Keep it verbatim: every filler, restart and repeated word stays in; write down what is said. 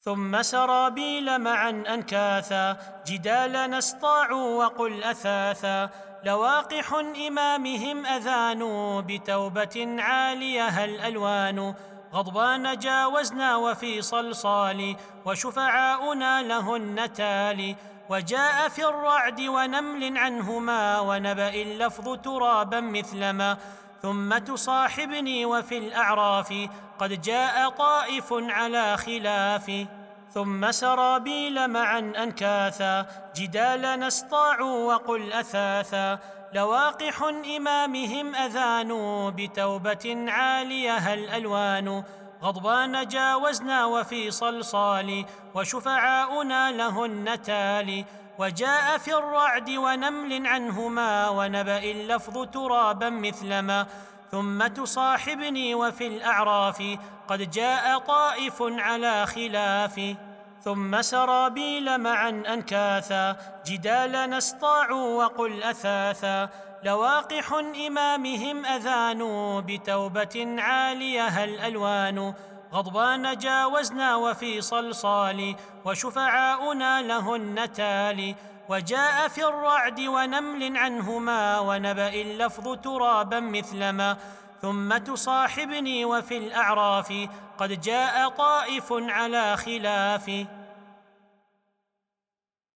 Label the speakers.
Speaker 1: ثم سرابيل معا أنكاثا جدال نسطاع وقل أثاثا لواقح إمامهم أذانوا بتوبة عاليها الألوان غضبان جاوزنا وفي صلصال وشفعاؤنا لهن تالي وجاء في الرعد ونمل عنهما ونبأ اللفظ ترابا مثلما ثم تصاحبني وفي الأعراف قد جاء طائف على خلاف ثم سرابيل معا أنكاثا جدال نسطاع وقل أثاثا لواقح إمامهم أذانوا بتوبة عاليها الألوان غضبان جاوزنا وفي صلصال وشفعاؤنا لهن تالي وجاء في الرعد ونمل عنهما ونبأ اللفظ ترابا مثلما ثم تصاحبني وفي الأعراف قد جاء طائف على خلاف ثم سرابيل معا أنكاثا جدال نسطاع وقل أثاثا لواقح إمامهم أذانوا بتوبة عاليها الألوان غضبان جاوزنا وفي صلصال وشفعاؤنا لهن تالي وجاء في الرعد ونمل عنهما ونبأ اللفظ ترابا مثلما ثم تصاحبني وفي الأعراف قد جاء طائف ثم سرابيل معا أنكاثا جدال نسطاع وقل أثاثا لواقح إمامهم أذانوا بتوبة عاليها الألوان غضبان جاوزنا وفي صلصال وشفعاؤنا لهن تالي وجاء في الرعد ونمل عنهما ونبأ اللفظ ترابا مثلما ثم تصاحبني وفي الأعراف قد جاء طائف على خلاف